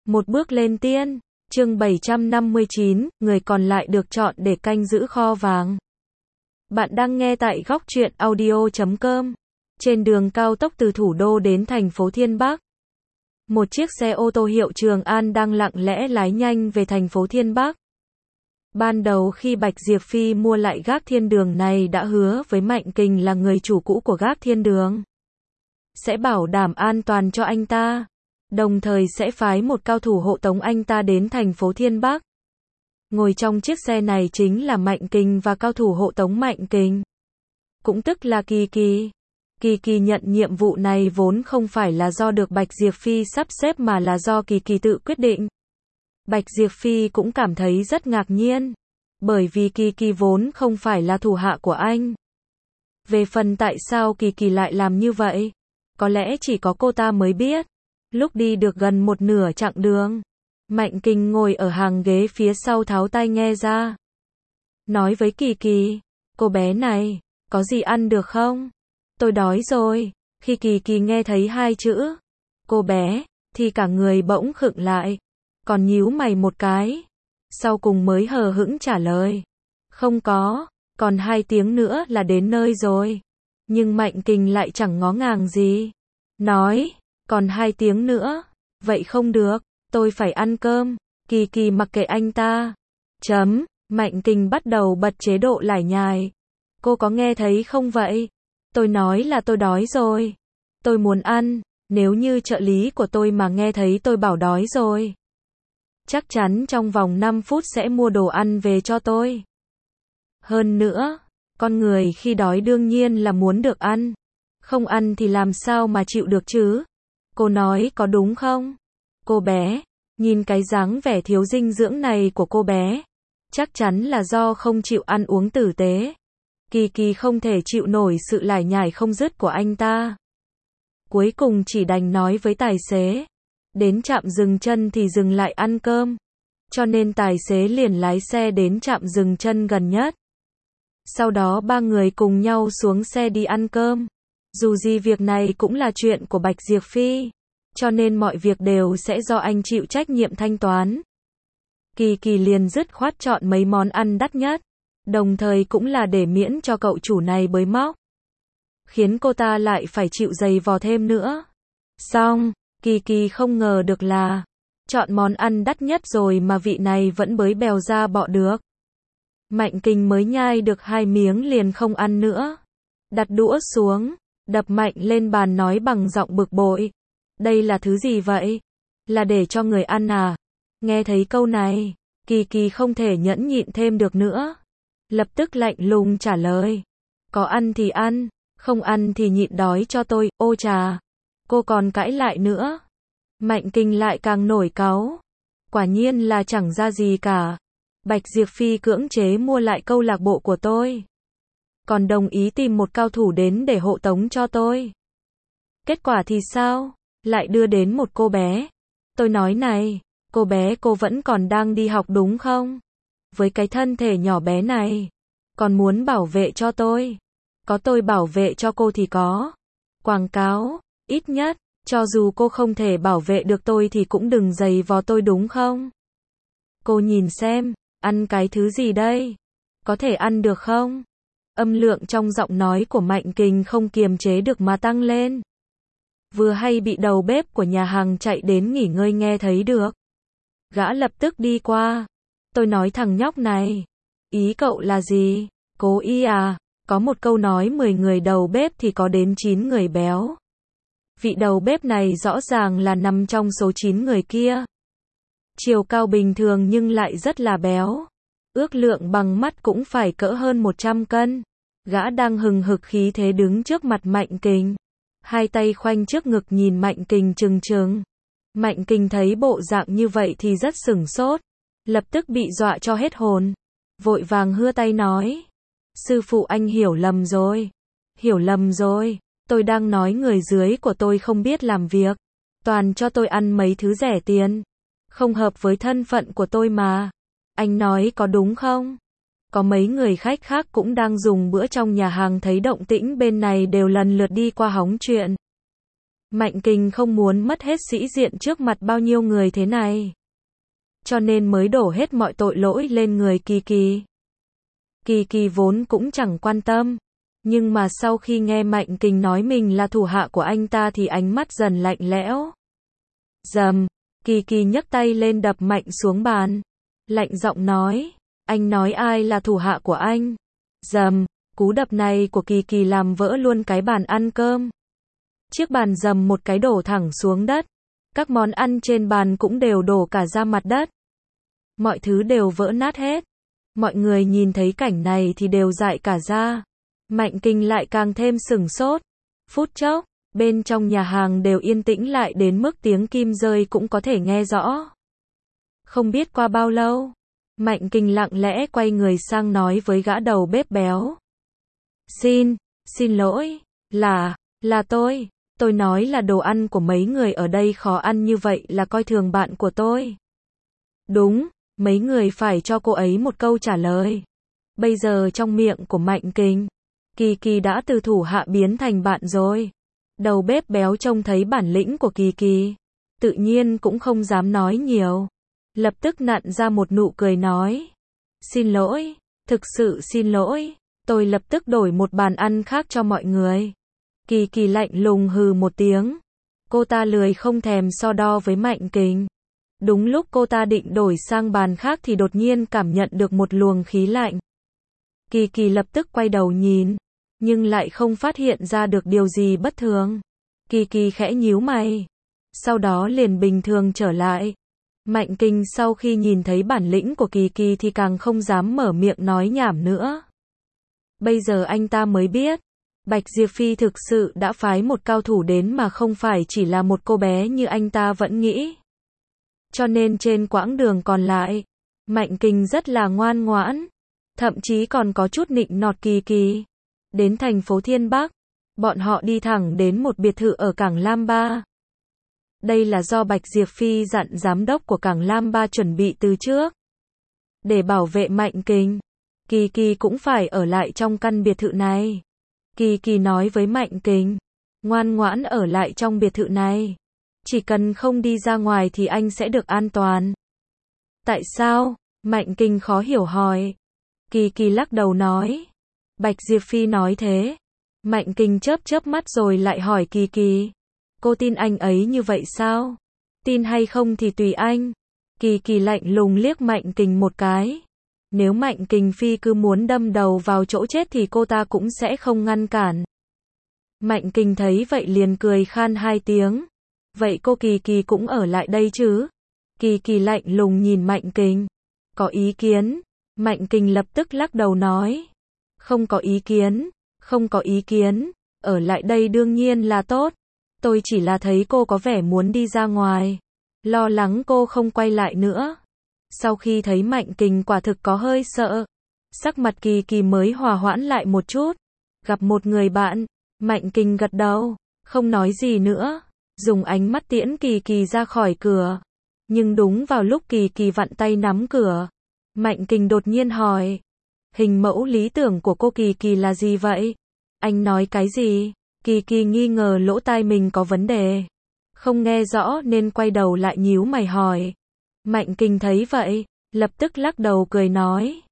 Một bước lên tiên. Chương 759, người còn lại được chọn để canh giữ kho vàng. Bạn đang nghe tại Góc Truyện Audio.com. Trên đường cao tốc từ thủ đô đến thành phố Thiên Bắc. Một chiếc xe ô tô hiệu Trường An đang lặng lẽ lái nhanh về thành phố Thiên Bắc. Ban đầu khi Bạch Diệp Phi mua lại gác thiên đường này đã hứa với Mạnh Kình là người chủ cũ của gác thiên đường. Sẽ bảo đảm an toàn cho anh ta. Đồng thời sẽ phái một cao thủ hộ tống anh ta đến thành phố Thiên Bắc. Ngồi trong chiếc xe này chính là Mạnh Kình và cao thủ hộ tống Mạnh Kình. Cũng tức là Kỳ Kỳ. Kỳ Kỳ nhận nhiệm vụ này vốn không phải là do được Bạch Diệp Phi sắp xếp mà là do Kỳ Kỳ tự quyết định. Bạch Diệp Phi cũng cảm thấy rất ngạc nhiên. Bởi vì Kỳ Kỳ vốn không phải là thủ hạ của anh. Về phần tại sao Kỳ Kỳ lại làm như vậy, có lẽ chỉ có cô ta mới biết. Lúc đi được gần một nửa chặng đường, Mạnh Kình ngồi ở hàng ghế phía sau tháo tai nghe ra. Nói với Kỳ Kỳ, cô bé này, có gì ăn được không? Tôi đói rồi. Khi Kỳ Kỳ nghe thấy hai chữ, cô bé, thì cả người bỗng khựng lại. Còn nhíu mày một cái. Sau cùng mới hờ hững trả lời. Không có, còn 2 tiếng nữa là đến nơi rồi. Nhưng Mạnh Kình lại chẳng ngó ngàng gì. Nói, còn 2 tiếng nữa. Vậy không được, tôi phải ăn cơm. Kỳ Kỳ mặc kệ anh ta. Mạnh Kình bắt đầu bật chế độ lải nhải. Cô có nghe thấy không vậy? Tôi nói là tôi đói rồi. Tôi muốn ăn. Nếu như trợ lý của tôi mà nghe thấy tôi bảo đói rồi, chắc chắn trong vòng 5 phút sẽ mua đồ ăn về cho tôi. Hơn nữa, con người khi đói đương nhiên là muốn được ăn. Không ăn thì làm sao mà chịu được chứ? Cô nói có đúng không? Cô bé, nhìn cái dáng vẻ thiếu dinh dưỡng này của cô bé, chắc chắn là do không chịu ăn uống tử tế. Kỳ Kỳ không thể chịu nổi sự lải nhải không dứt của anh ta. Cuối cùng chỉ đành nói với tài xế. Đến trạm dừng chân thì dừng lại ăn cơm. Cho nên tài xế liền lái xe đến trạm dừng chân gần nhất. Sau đó 3 người cùng nhau xuống xe đi ăn cơm. Dù gì việc này cũng là chuyện của Bạch Diệp Phi. Cho nên mọi việc đều sẽ do anh chịu trách nhiệm thanh toán. Kỳ Kỳ liền dứt khoát chọn mấy món ăn đắt nhất. Đồng thời cũng là để miễn cho cậu chủ này bới móc. Khiến cô ta lại phải chịu giày vò thêm nữa. Xong, Kỳ Kỳ không ngờ được là chọn món ăn đắt nhất rồi mà vị này vẫn bới bèo ra bọ được. Mạnh Kình mới nhai được 2 miếng liền không ăn nữa. Đặt đũa xuống, đập mạnh lên bàn nói bằng giọng bực bội. Đây là thứ gì vậy? Là để cho người ăn à? Nghe thấy câu này, Kỳ Kỳ không thể nhẫn nhịn thêm được nữa. Lập tức lạnh lùng trả lời. Có ăn thì ăn, không ăn thì nhịn đói cho tôi, ô trà. Cô còn cãi lại nữa. Mạnh Kình lại càng nổi cáu. Quả nhiên là chẳng ra gì cả. Bạch Diệp Phi cưỡng chế mua lại câu lạc bộ của tôi. Còn đồng ý tìm một cao thủ đến để hộ tống cho tôi. Kết quả thì sao? Lại đưa đến một cô bé. Tôi nói này, cô bé cô vẫn còn đang đi học đúng không? Với cái thân thể nhỏ bé này, còn muốn bảo vệ cho tôi. Có tôi bảo vệ cho cô thì có. Quảng cáo, ít nhất, cho dù cô không thể bảo vệ được tôi thì cũng đừng giày vò tôi đúng không? Cô nhìn xem, ăn cái thứ gì đây? Có thể ăn được không? Âm lượng trong giọng nói của Mạnh Kình không kiềm chế được mà tăng lên. Vừa hay bị đầu bếp của nhà hàng chạy đến nghỉ ngơi nghe thấy được. Gã lập tức đi qua. Tôi nói thằng nhóc này, ý cậu là gì? Cố ý à? Có một câu nói 10 người đầu bếp thì có đến 9 người béo. Vị đầu bếp này rõ ràng là nằm trong số 9 người kia. Chiều cao bình thường nhưng lại rất là béo. Ước lượng bằng mắt cũng phải cỡ hơn 100 cân. Gã đang hừng hực khí thế đứng trước mặt Mạnh Kình. 2 tay khoanh trước ngực nhìn Mạnh Kình trừng trừng. Mạnh Kình thấy bộ dạng như vậy thì rất sửng sốt. Lập tức bị dọa cho hết hồn. Vội vàng hưa tay nói. Sư phụ anh hiểu lầm rồi. Hiểu lầm rồi. Tôi đang nói người dưới của tôi không biết làm việc. Toàn cho tôi ăn mấy thứ rẻ tiền. Không hợp với thân phận của tôi mà. Anh nói có đúng không? Có mấy người khách khác cũng đang dùng bữa trong nhà hàng thấy động tĩnh bên này đều lần lượt đi qua hóng chuyện. Mạnh Kình không muốn mất hết sĩ diện trước mặt bao nhiêu người thế này. Cho nên mới đổ hết mọi tội lỗi lên người Kỳ Kỳ. Kỳ Kỳ vốn cũng chẳng quan tâm. Nhưng mà sau khi nghe Mạnh Kình nói mình là thủ hạ của anh ta thì ánh mắt dần lạnh lẽo. Rầm, Kỳ Kỳ nhấc tay lên đập mạnh xuống bàn. Lạnh giọng nói, anh nói ai là thủ hạ của anh? Rầm, cú đập này của Kỳ Kỳ làm vỡ luôn cái bàn ăn cơm. Chiếc bàn rầm một cái đổ thẳng xuống đất. Các món ăn trên bàn cũng đều đổ cả ra mặt đất. Mọi thứ đều vỡ nát hết. Mọi người nhìn thấy cảnh này thì đều dại cả ra. Mạnh Kình lại càng thêm sửng sốt. Phút chốc, bên trong nhà hàng đều yên tĩnh lại đến mức tiếng kim rơi cũng có thể nghe rõ. Không biết qua bao lâu, Mạnh Kình lặng lẽ quay người sang nói với gã đầu bếp béo. Xin lỗi, là tôi nói là đồ ăn của mấy người ở đây khó ăn như vậy là coi thường bạn của tôi. Đúng, mấy người phải cho cô ấy một câu trả lời. Bây giờ trong miệng của Mạnh Kình, Kỳ Kỳ đã từ thủ hạ biến thành bạn rồi. Đầu bếp béo trông thấy bản lĩnh của Kỳ Kỳ, tự nhiên cũng không dám nói nhiều. Lập tức nặn ra một nụ cười nói. Xin lỗi, thực sự xin lỗi, tôi lập tức đổi một bàn ăn khác cho mọi người. Kỳ Kỳ lạnh lùng hừ một tiếng. Cô ta lười không thèm so đo với Mạnh Kình. Đúng lúc cô ta định đổi sang bàn khác thì đột nhiên cảm nhận được một luồng khí lạnh. Kỳ Kỳ lập tức quay đầu nhìn, nhưng lại không phát hiện ra được điều gì bất thường. Kỳ Kỳ khẽ nhíu mày, sau đó liền bình thường trở lại. Mạnh Kình sau khi nhìn thấy bản lĩnh của Kỳ Kỳ thì càng không dám mở miệng nói nhảm nữa. Bây giờ anh ta mới biết, Bạch Diệp Phi thực sự đã phái một cao thủ đến mà không phải chỉ là một cô bé như anh ta vẫn nghĩ. Cho nên trên quãng đường còn lại, Mạnh Kình rất là ngoan ngoãn, thậm chí còn có chút nịnh nọt Kỳ Kỳ. Đến thành phố Thiên Bắc, bọn họ đi thẳng đến một biệt thự ở Cảng Lam Ba. Đây là do Bạch Diệp Phi dặn giám đốc của Cảng Lam Ba chuẩn bị từ trước. Để bảo vệ Mạnh Kình, Kỳ Kỳ cũng phải ở lại trong căn biệt thự này. Kỳ Kỳ nói với Mạnh Kình, ngoan ngoãn ở lại trong biệt thự này. Chỉ cần không đi ra ngoài thì anh sẽ được an toàn. Tại sao? Mạnh Kình khó hiểu hỏi. Kỳ Kỳ lắc đầu nói. Bạch Diệp Phi nói thế. Mạnh Kình chớp chớp mắt rồi lại hỏi Kỳ Kỳ. Cô tin anh ấy như vậy sao? Tin hay không thì tùy anh. Kỳ Kỳ lạnh lùng liếc Mạnh Kình một cái. Nếu Mạnh Kình Phi cứ muốn đâm đầu vào chỗ chết thì cô ta cũng sẽ không ngăn cản. Mạnh Kình thấy vậy liền cười khan hai tiếng. Vậy cô Kỳ Kỳ cũng ở lại đây chứ? Kỳ Kỳ lạnh lùng nhìn Mạnh Kình. Có ý kiến? Mạnh Kình lập tức lắc đầu nói. Không có ý kiến, không có ý kiến. Ở lại đây đương nhiên là tốt. Tôi chỉ là thấy cô có vẻ muốn đi ra ngoài. Lo lắng cô không quay lại nữa. Sau khi thấy Mạnh Kình quả thực có hơi sợ, sắc mặt Kỳ Kỳ mới hòa hoãn lại một chút. Gặp một người bạn, Mạnh Kình gật đầu, không nói gì nữa, dùng ánh mắt tiễn Kỳ Kỳ ra khỏi cửa. Nhưng đúng vào lúc Kỳ Kỳ vặn tay nắm cửa, Mạnh Kình đột nhiên hỏi. Hình mẫu lý tưởng của cô Kỳ Kỳ là gì vậy? Anh nói cái gì? Kỳ Kỳ nghi ngờ lỗ tai mình có vấn đề. Không nghe rõ nên quay đầu lại nhíu mày hỏi. Mạnh Kình thấy vậy, lập tức lắc đầu cười nói.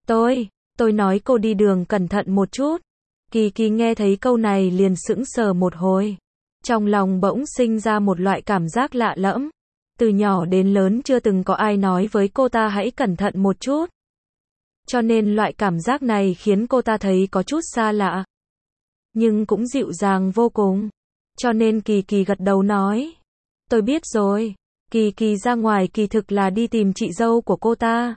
Tôi nói cô đi đường cẩn thận một chút. Kỳ Kỳ nghe thấy câu này liền sững sờ một hồi. Trong lòng bỗng sinh ra một loại cảm giác lạ lẫm. Từ nhỏ đến lớn chưa từng có ai nói với cô ta hãy cẩn thận một chút. Cho nên loại cảm giác này khiến cô ta thấy có chút xa lạ. Nhưng cũng dịu dàng vô cùng. Cho nên Kỳ Kỳ gật đầu nói. Tôi biết rồi. Kỳ Kỳ ra ngoài kỳ thực là đi tìm chị dâu của cô ta.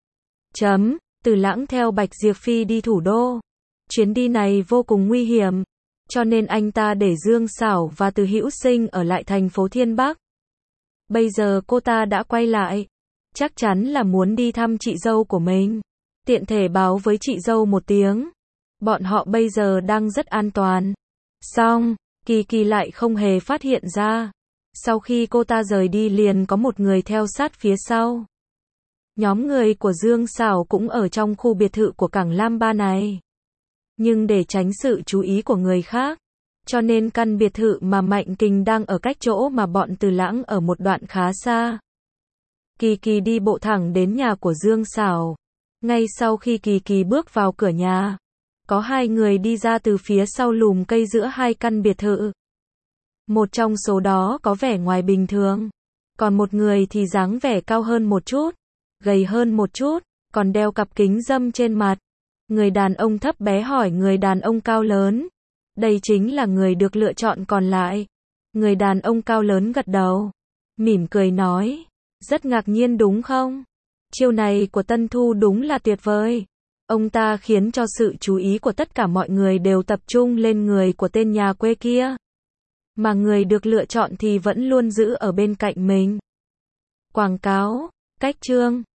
Từ Lãng theo Bạch Diệp Phi đi thủ đô. Chuyến đi này vô cùng nguy hiểm. Cho nên anh ta để Dương Xảo và Từ Hữu Sinh ở lại thành phố Thiên Bắc. Bây giờ cô ta đã quay lại. Chắc chắn là muốn đi thăm chị dâu của mình. Tiện thể báo với chị dâu một tiếng. Bọn họ bây giờ đang rất an toàn. Xong, Kỳ Kỳ lại không hề phát hiện ra. Sau khi cô ta rời đi liền có một người theo sát phía sau. Nhóm người của Dương Xảo cũng ở trong khu biệt thự của Cảng Lam Ba này. Nhưng để tránh sự chú ý của người khác, Cho nên căn biệt thự mà Mạnh Kình đang ở cách chỗ mà bọn Từ Lãng ở một đoạn khá xa. Kỳ Kỳ đi bộ thẳng đến nhà của Dương Sảo. Ngay sau khi Kỳ Kỳ bước vào cửa nhà, có hai người đi ra từ phía sau lùm cây giữa hai căn biệt thự. Một trong số đó có vẻ ngoài bình thường, còn một người thì dáng vẻ cao hơn một chút, gầy hơn một chút, còn đeo cặp kính râm trên mặt. Người đàn ông thấp bé hỏi người đàn ông cao lớn. Đây chính là người được lựa chọn còn lại. Người đàn ông cao lớn gật đầu, mỉm cười nói, rất ngạc nhiên đúng không? Chiêu này của Tân Thu đúng là tuyệt vời. Ông ta khiến cho sự chú ý của tất cả mọi người đều tập trung lên người của tên nhà quê kia. Mà người được lựa chọn thì vẫn luôn giữ ở bên cạnh mình. Quảng cáo, cách chương